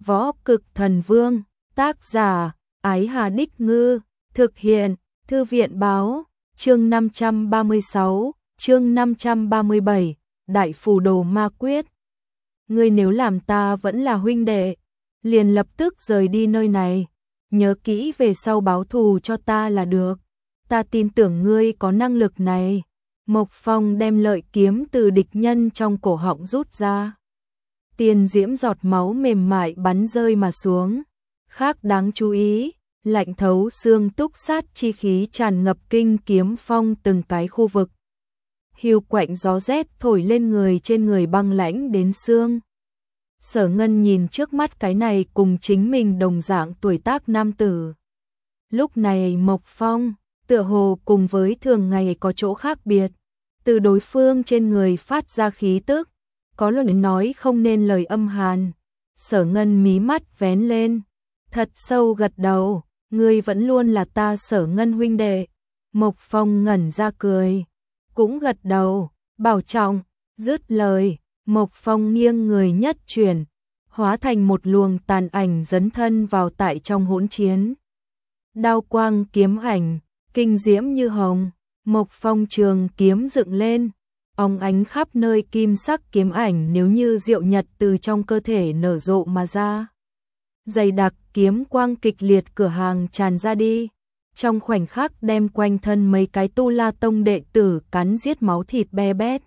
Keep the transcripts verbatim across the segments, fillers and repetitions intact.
Võ Cực Thần Vương, tác giả, Ái Hà Đích Ngư, thực hiện, Thư viện Báo, chương năm trăm ba mươi sáu, chương năm trăm ba mươi bảy, Đại Phù Đồ Ma Quyết. Ngươi nếu làm ta vẫn là huynh đệ, liền lập tức rời đi nơi này, nhớ kỹ về sau báo thù cho ta là được. Ta tin tưởng ngươi có năng lực này. Mộc Phong đem lợi kiếm từ địch nhân trong cổ họng rút ra. Tiền diễm giọt máu mềm mại bắn rơi mà xuống. Khác đáng chú ý, lạnh thấu xương túc sát chi khí tràn ngập kinh kiếm phong từng cái khu vực. Hiu quạnh gió rét thổi lên người trên người băng lãnh đến xương. Sở Ngân nhìn trước mắt cái này cùng chính mình đồng dạng tuổi tác nam tử. Lúc này Mộc Phong, tựa hồ cùng với thường ngày có chỗ khác biệt. Từ đối phương trên người phát ra khí tức, có lời nói không nên lời âm hàn. Sở Ngân mí mắt vén lên, thật sâu gật đầu, ngươi vẫn luôn là ta Sở Ngân huynh đệ. Mộc Phong ngẩn ra cười, cũng gật đầu, bảo trọng. Dứt lời, Mộc Phong nghiêng người nhất chuyển, hóa thành một luồng tàn ảnh dấn thân vào tại trong hỗn chiến. Đao quang kiếm ảnh, kinh diễm như hồng. Mộc Phong trường kiếm dựng lên, óng ánh khắp nơi kim sắc kiếm ảnh nếu như diệu nhật từ trong cơ thể nở rộ mà ra. Dày đặc kiếm quang kịch liệt cửa hàng tràn ra đi, trong khoảnh khắc đem quanh thân mấy cái Tu La Tông đệ tử cắn giết máu thịt be bét.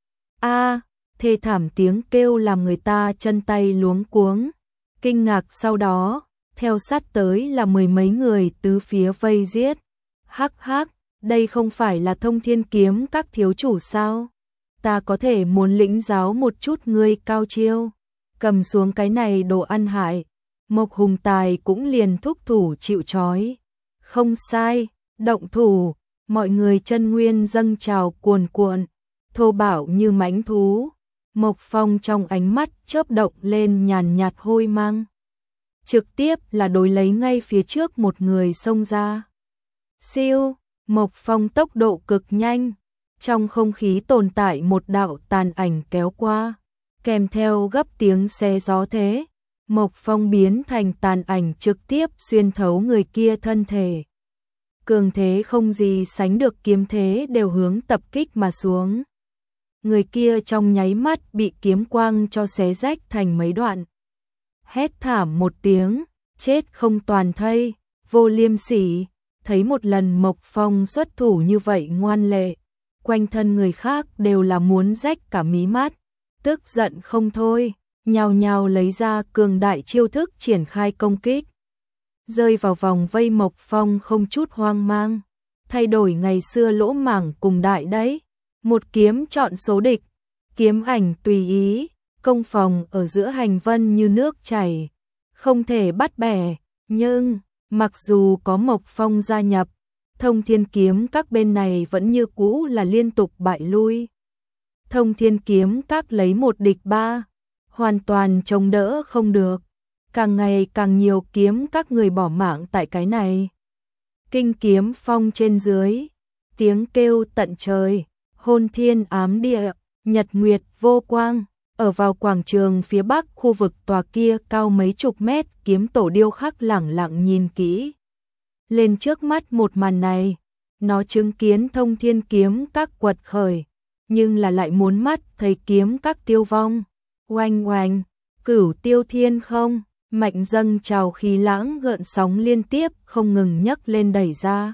A, thê thảm tiếng kêu làm người ta chân tay luống cuống, kinh ngạc sau đó, theo sát tới là mười mấy người tứ phía vây giết. Hắc hắc, đây không phải là Thông Thiên Kiếm các thiếu chủ sao? Ta có thể muốn lĩnh giáo một chút ngươi cao chiêu. Cầm xuống cái này đồ ăn hại. Mộc Hùng Tài cũng liền thúc thủ chịu trói. Không sai, động thủ, mọi người chân nguyên dâng trào cuồn cuộn, thô bạo như mãnh thú. Mộc Phong trong ánh mắt chớp động lên nhàn nhạt hôi mang. Trực tiếp là đối lấy ngay phía trước một người xông ra. Siêu, Mộc Phong tốc độ cực nhanh, trong không khí tồn tại một đạo tàn ảnh kéo qua, kèm theo gấp tiếng xe gió thế. Mộc Phong biến thành tàn ảnh trực tiếp xuyên thấu người kia thân thể. Cường thế không gì sánh được kiếm thế đều hướng tập kích mà xuống. Người kia trong nháy mắt bị kiếm quang cho xé rách thành mấy đoạn. Hét thảm một tiếng, chết không toàn thây, vô liêm sỉ. Thấy một lần Mộc Phong xuất thủ như vậy ngoan lệ, quanh thân người khác đều là muốn rách cả mí mắt, tức giận không thôi, nhao nhao lấy ra cường đại chiêu thức triển khai công kích. Rơi vào vòng vây Mộc Phong không chút hoang mang, thay đổi ngày xưa lỗ mảng cùng đại đấy, một kiếm chọn số địch, kiếm ảnh tùy ý, công phòng ở giữa hành vân như nước chảy, không thể bắt bẻ, nhưng mặc dù có Mộc Phong gia nhập, Thông Thiên Kiếm các bên này vẫn như cũ là liên tục bại lui. Thông Thiên Kiếm các lấy một địch ba, hoàn toàn chống đỡ không được, càng ngày càng nhiều kiếm các người bỏ mạng tại cái này. Kinh kiếm phong trên dưới, tiếng kêu tận trời, hôn thiên ám địa, nhật nguyệt vô quang. Ở vào quảng trường phía bắc khu vực tòa kia cao mấy chục mét kiếm tổ điêu khắc lẳng lặng nhìn kỹ lên trước mắt một màn này. Nó chứng kiến Thông Thiên Kiếm các quật khởi, nhưng là lại muốn mắt thấy kiếm các tiêu vong. Oanh oanh, cửu tiêu thiên không, mạnh dâng trào khí lãng gợn sóng liên tiếp không ngừng nhấc lên đẩy ra.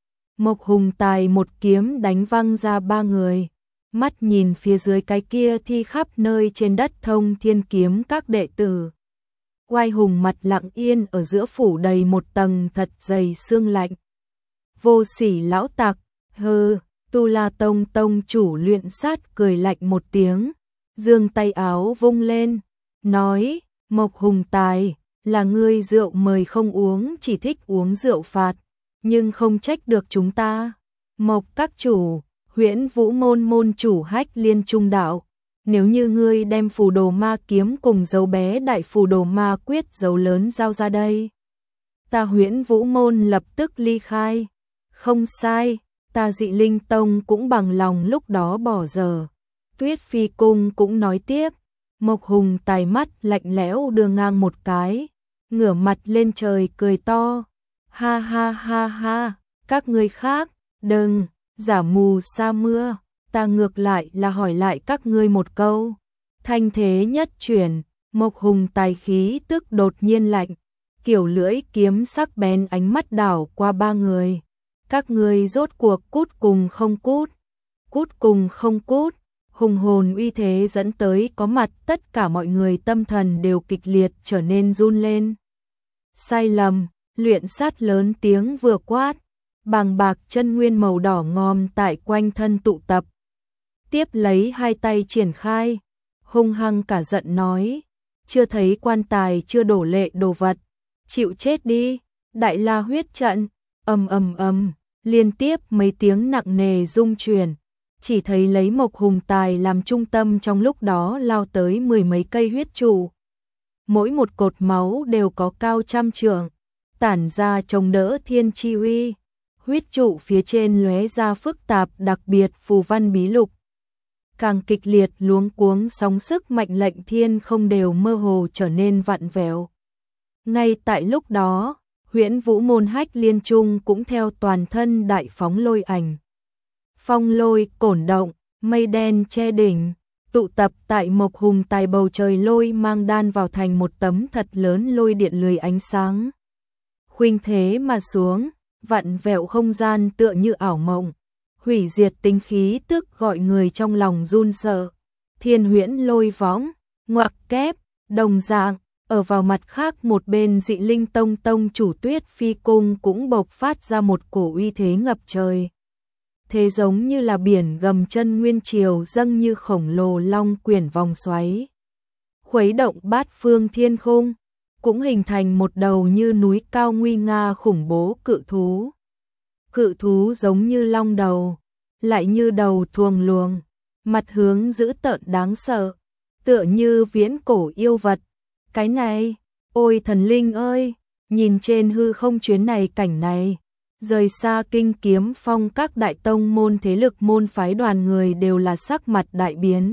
Mộc Hùng Tài một kiếm đánh văng ra ba người. Mắt nhìn phía dưới cái kia thi khắp nơi trên đất Thông Thiên Kiếm các đệ tử. Oai hùng mặt lặng yên ở giữa phủ đầy một tầng thật dày sương lạnh. Vô sỉ lão tặc, hừ, Tu La Tông tông chủ luyện sát cười lạnh một tiếng, giương tay áo vung lên, nói, Mộc Hùng Tài, là ngươi rượu mời không uống chỉ thích uống rượu phạt, nhưng không trách được chúng ta. Mộc các chủ, Huyễn Vũ môn môn chủ Hách Liên Trung đạo, nếu như ngươi đem phù đồ ma kiếm cùng dấu bé đại phù đồ ma quyết dấu lớn giao ra đây, ta Huyễn Vũ môn lập tức ly khai. Không sai, ta Dị Linh Tông cũng bằng lòng lúc đó bỏ giờ. Tuyết Phi Cung cũng nói tiếp, Mộc Hùng Tài mắt lạnh lẽo đưa ngang một cái, ngửa mặt lên trời cười to. Ha ha ha ha, các ngươi khác, đừng, giả mù sa mưa, ta ngược lại là hỏi lại các ngươi một câu. Thanh thế nhất chuyển, Mộc Hùng Tài khí tức đột nhiên lạnh, kiểu lưỡi kiếm sắc bén ánh mắt đảo qua ba người. Các ngươi rốt cuộc cút cùng không cút, cút cùng không cút, hùng hồn uy thế dẫn tới có mặt tất cả mọi người tâm thần đều kịch liệt trở nên run lên. Sai lầm, luyện sát lớn tiếng vừa quát, bàng bạc chân nguyên màu đỏ ngòm tại quanh thân tụ tập. Tiếp lấy hai tay triển khai, hung hăng cả giận nói, chưa thấy quan tài chưa đổ lệ đồ vật, chịu chết đi. Đại La huyết trận, ầm ầm ầm, liên tiếp mấy tiếng nặng nề rung chuyển, chỉ thấy lấy Mộc Hùng Tài làm trung tâm trong lúc đó lao tới mười mấy cây huyết trụ. Mỗi một cột máu đều có cao trăm trượng, tản ra chống đỡ thiên chi uy. Huyết trụ phía trên lóe ra phức tạp đặc biệt phù văn bí lục. Càng kịch liệt luống cuống sóng sức mệnh lệnh thiên không đều mơ hồ trở nên vặn vẹo. Ngay tại lúc đó, Huyễn Vũ môn Hách Liên Trung cũng theo toàn thân đại phóng lôi ảnh. Phong lôi cổn động, mây đen che đỉnh, tụ tập tại Mộc Hùng Tài bầu trời lôi mang đan vào thành một tấm thật lớn lôi điện lười ánh sáng. Khuynh thế mà xuống, vặn vẹo không gian tựa như ảo mộng, hủy diệt tinh khí tức gọi người trong lòng run sợ. Thiên huyễn lôi võng, ngoặc kép, đồng dạng, ở vào mặt khác một bên Dị Linh Tông tông chủ Tuyết Phi cung cũng bộc phát ra một cổ uy thế ngập trời. Thế giống như là biển gầm chân nguyên triều dâng như khổng lồ long quyển vòng xoáy, khuấy động bát phương thiên khung, cũng hình thành một đầu như núi cao nguy nga khủng bố cự thú. Cự thú giống như long đầu, lại như đầu thuồng luồng, mặt hướng dữ tợn đáng sợ, tựa như viễn cổ yêu vật. Cái này, ôi thần linh ơi, nhìn trên hư không chuyến này cảnh này, rời xa Kinh Kiếm Phong các đại tông môn thế lực môn phái đoàn người đều là sắc mặt đại biến.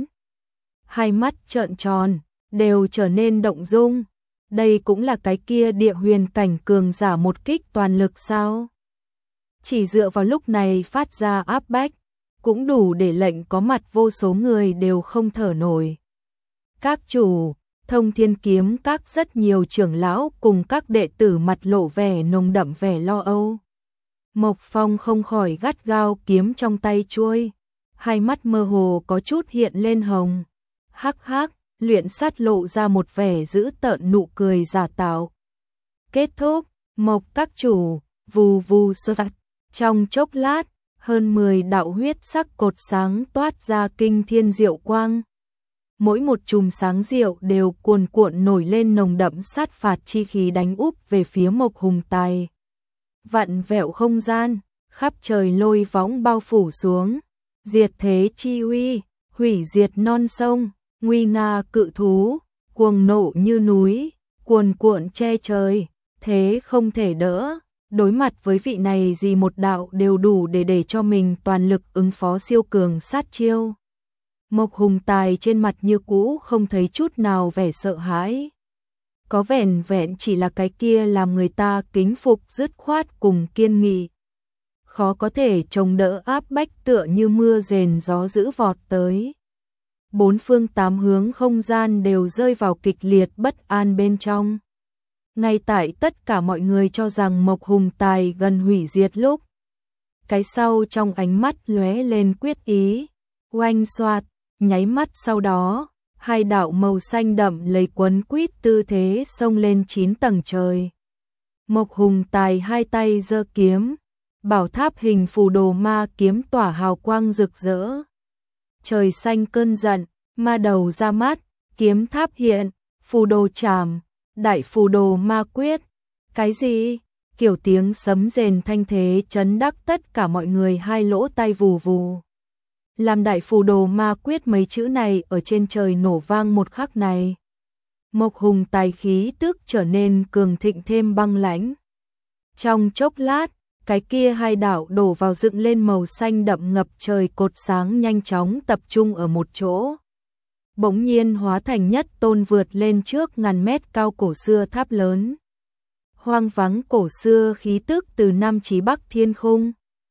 Hai mắt trợn tròn, đều trở nên động dung. Đây cũng là cái kia địa huyền cảnh cường giả một kích toàn lực sao? Chỉ dựa vào lúc này phát ra áp bách, cũng đủ để lệnh có mặt vô số người đều không thở nổi. Các chủ, Thông Thiên Kiếm các rất nhiều trưởng lão cùng các đệ tử mặt lộ vẻ nồng đậm vẻ lo âu. Mộc Phong không khỏi gắt gao kiếm trong tay chuôi, hai mắt mơ hồ có chút hiện lên hồng. Hắc hắc, luyện sát lộ ra một vẻ dữ tợn nụ cười giả tạo. Kết thúc, Mộc các chủ, vù vù sơ vặt, trong chốc lát, hơn mười đạo huyết sắc cột sáng toát ra kinh thiên diệu quang. Mỗi một chùm sáng diệu đều cuồn cuộn nổi lên nồng đậm sát phạt chi khí đánh úp về phía Mộc Hùng Tài. Vặn vẹo không gian, khắp trời lôi võng bao phủ xuống, diệt thế chi uy, hủy diệt non sông, nguy nga cự thú, cuồng nộ như núi, cuồn cuộn che trời, thế không thể đỡ. Đối mặt với vị này gì một đạo đều đủ để để cho mình toàn lực ứng phó siêu cường sát chiêu. Mộc Hùng Tài trên mặt như cũ không thấy chút nào vẻ sợ hãi. Có vẻn vẹn chỉ là cái kia làm người ta kính phục dứt khoát cùng kiên nghị. Khó có thể chống đỡ áp bách tựa như mưa rền gió dữ vọt tới. Bốn phương tám hướng không gian đều rơi vào kịch liệt bất an bên trong. Ngay tại tất cả mọi người cho rằng Mộc Hùng Tài gần hủy diệt lúc, cái sau trong ánh mắt lóe lên quyết ý, oanh xoạt, nháy mắt sau đó, hai đạo màu xanh đậm lấy quấn quýt tư thế xông lên chín tầng trời. Mộc Hùng Tài hai tay giơ kiếm, bảo tháp hình phù đồ ma kiếm tỏa hào quang rực rỡ. Trời xanh cơn giận, ma đầu ra mắt, kiếm tháp hiện, phù đồ chạm, đại phù đồ ma quyết. Cái gì? Kiểu tiếng sấm rền thanh thế chấn đắc tất cả mọi người hai lỗ tai vù vù. Làm đại phù đồ ma quyết mấy chữ này ở trên trời nổ vang một khắc này. Mộc Hùng Tài khí tức trở nên cường thịnh thêm băng lãnh. Trong chốc lát, cái kia hai đạo đổ vào dựng lên màu xanh đậm ngập trời cột sáng nhanh chóng tập trung ở một chỗ. bỗng nhiên hóa thành nhất tôn vượt lên trước ngàn mét cao cổ xưa tháp lớn. Hoang vắng cổ xưa khí tức từ Nam chí Bắc thiên khung,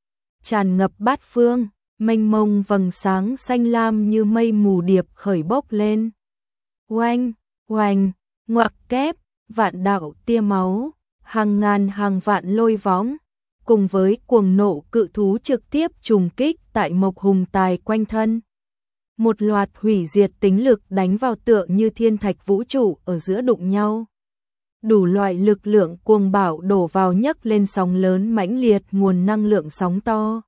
tràn ngập bát phương, mênh mông vầng sáng xanh lam như mây mù điệp khởi bốc lên. Oanh, oanh, ngoặc kép, vạn đạo tia máu, hàng ngàn hàng vạn lôi võng, cùng với cuồng nộ cự thú trực tiếp trùng kích tại Mộc Hùng Tài quanh thân. Một loạt hủy diệt tính lực đánh vào tựa như thiên thạch vũ trụ ở giữa đụng nhau. Đủ loại lực lượng cuồng bạo đổ vào nhấc lên sóng lớn mãnh liệt, nguồn năng lượng sóng to.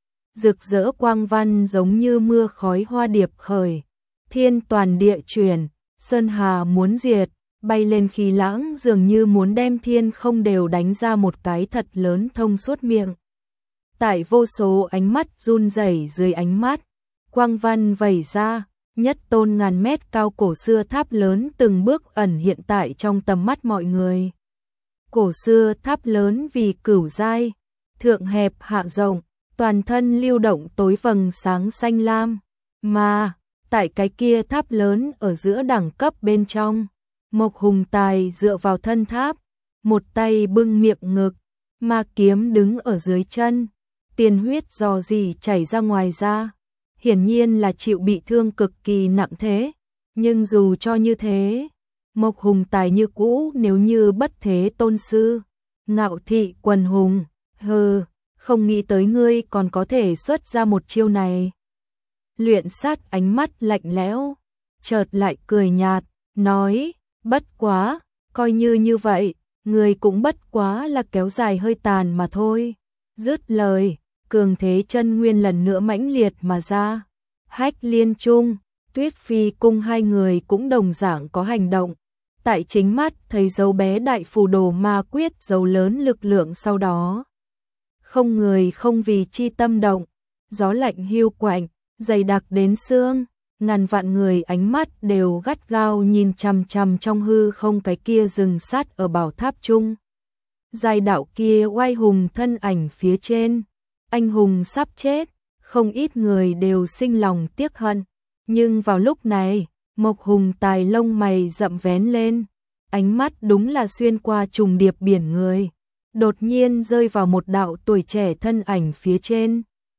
Rực rỡ quang văn giống như mưa khói hoa điệp khởi, thiên toàn địa chuyển, sơn hà muốn diệt, bay lên khí lãng dường như muốn đem thiên không đều đánh ra một cái thật lớn thông suốt miệng. Tại vô số ánh mắt run rẩy dưới ánh mắt, quang văn vẩy ra, nhất tôn ngàn mét cao cổ xưa tháp lớn từng bước ẩn hiện tại trong tầm mắt mọi người. Cổ xưa tháp lớn vì cửu giai, thượng hẹp hạ rộng, toàn thân lưu động tối vầng sáng xanh lam, mà tại cái kia tháp lớn ở giữa đẳng cấp bên trong, Mộc Hùng Tài dựa vào thân tháp, một tay bưng miệng ngực, ma kiếm đứng ở dưới chân, tiền huyết rò rỉ chảy ra ngoài ra, hiển nhiên là chịu bị thương cực kỳ nặng thế, nhưng dù cho như thế, Mộc Hùng Tài như cũ nếu như bất thế tôn sư, ngạo thị quần hùng, hừ, không nghĩ tới ngươi còn có thể xuất ra một chiêu này. Luyện Sát ánh mắt lạnh lẽo, chợt lại cười nhạt, nói, bất quá, coi như như vậy, người cũng bất quá là kéo dài hơi tàn mà thôi. Dứt lời, cường thế chân nguyên lần nữa mãnh liệt mà ra. Hách Liên Trung, Tuyết Phi Cung hai người cũng đồng dạng có hành động. Tại chính mắt thấy dấu bé đại phù đồ ma quyết dấu lớn lực lượng sau đó. Không người không vì chi tâm động, gió lạnh hiu quạnh, dày đặc đến xương, ngàn vạn người ánh mắt đều gắt gao nhìn chằm chằm trong hư không cái kia rừng sát ở bảo tháp trung. Giai đạo kia oai hùng thân ảnh phía trên, anh hùng sắp chết, không ít người đều sinh lòng tiếc hận, nhưng vào lúc này, Mộc Hùng Tài lông mày rậm vén lên, ánh mắt đúng là xuyên qua trùng điệp biển người, đột nhiên rơi vào một đạo tuổi trẻ thân ảnh phía trên.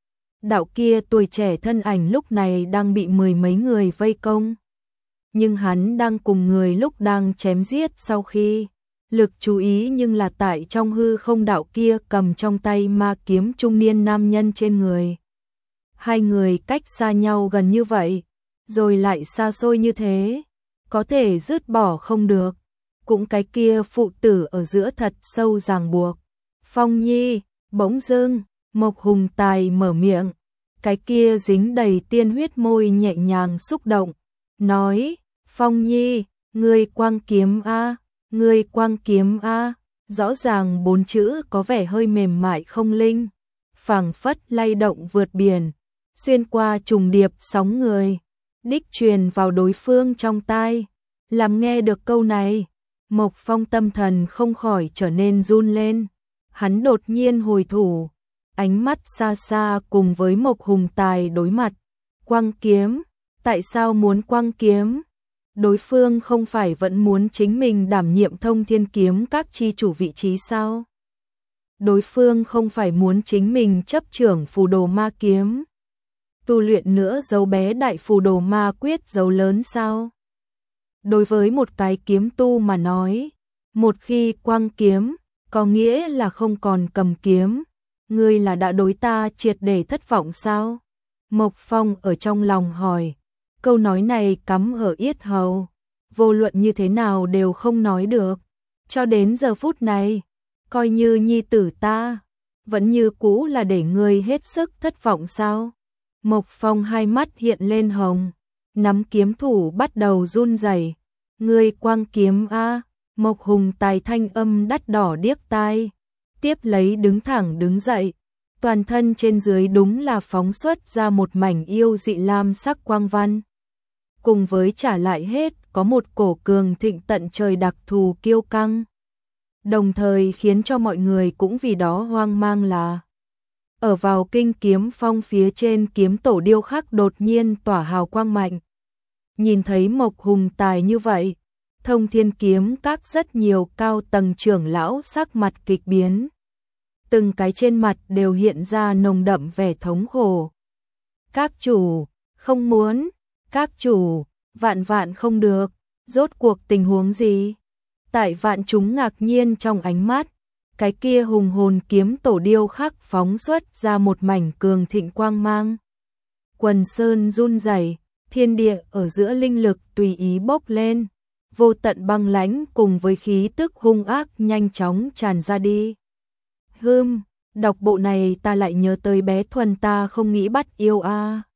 Đạo kia tuổi trẻ thân ảnh lúc này đang bị mười mấy người vây công. Nhưng hắn đang cùng người lúc đang chém giết sau khi. Lực chú ý nhưng là tại trong hư không đạo kia cầm trong tay ma kiếm trung niên nam nhân trên người. Hai người cách xa nhau gần như vậy, rồi lại xa xôi như thế. Có thể dứt bỏ không được. Cũng cái kia phụ tử ở giữa thật sâu ràng buộc. Phong Nhi, bỗng dưng, Mộc Hùng Tài mở miệng, cái kia dính đầy tiên huyết môi nhẹ nhàng xúc động, nói, Phong Nhi, ngươi quang kiếm a, ngươi quang kiếm a, rõ ràng bốn chữ có vẻ hơi mềm mại không linh, phảng phất lay động vượt biển, xuyên qua trùng điệp sóng người, đích truyền vào đối phương trong tai, làm nghe được câu này, Mộc Phong tâm thần không khỏi trở nên run lên, hắn đột nhiên hồi thủ. Ánh mắt xa xa cùng với Mộc Hùng Tài đối mặt. Quang kiếm, tại sao muốn quang kiếm? Đối phương không phải vẫn muốn chính mình đảm nhiệm thông thiên kiếm các chi chủ vị trí sao? Đối phương không phải muốn chính mình chấp trưởng phù đồ ma kiếm. Tu luyện nữa dấu bé đại phù đồ ma quyết dấu lớn sao? Đối với một cái kiếm tu mà nói, một khi quang kiếm, có nghĩa là không còn cầm kiếm. Ngươi là đã đối ta triệt để thất vọng sao? Mộc Phong ở trong lòng hỏi. Câu nói này cắm ở yết hầu. Vô luận như thế nào đều không nói được. Cho đến giờ phút này, coi như nhi tử ta, vẫn như cũ là để ngươi hết sức thất vọng sao? Mộc Phong hai mắt hiện lên hồng. Nắm kiếm thủ bắt đầu run rẩy. Ngươi quang kiếm a. Mộc Hùng Tài thanh âm đắt đỏ điếc tai. Tiếp lấy đứng thẳng đứng dậy, toàn thân trên dưới đúng là phóng xuất ra một mảnh yêu dị lam sắc quang văn. Cùng với trả lại hết có một cổ cường thịnh tận trời đặc thù kiêu căng. Đồng thời khiến cho mọi người cũng vì đó hoang mang là ở vào kinh kiếm phong phía trên kiếm tổ điêu khắc đột nhiên tỏa hào quang mạnh. Nhìn thấy Mộc Hùng Tài như vậy, Thông Thiên Kiếm Các rất nhiều cao tầng trưởng lão sắc mặt kịch biến. Từng cái trên mặt đều hiện ra nồng đậm vẻ thống khổ. Các chủ, không muốn, các chủ, vạn vạn không được, rốt cuộc tình huống gì? Tại vạn chúng ngạc nhiên trong ánh mắt, cái kia hùng hồn kiếm tổ điêu khắc phóng xuất ra một mảnh cường thịnh quang mang. Quần sơn run rẩy, thiên địa ở giữa linh lực tùy ý bốc lên, vô tận băng lãnh cùng với khí tức hung ác nhanh chóng tràn ra đi. Hừm, đọc bộ này ta lại nhớ tới bé Thuần ta không nghĩ bắt yêu a.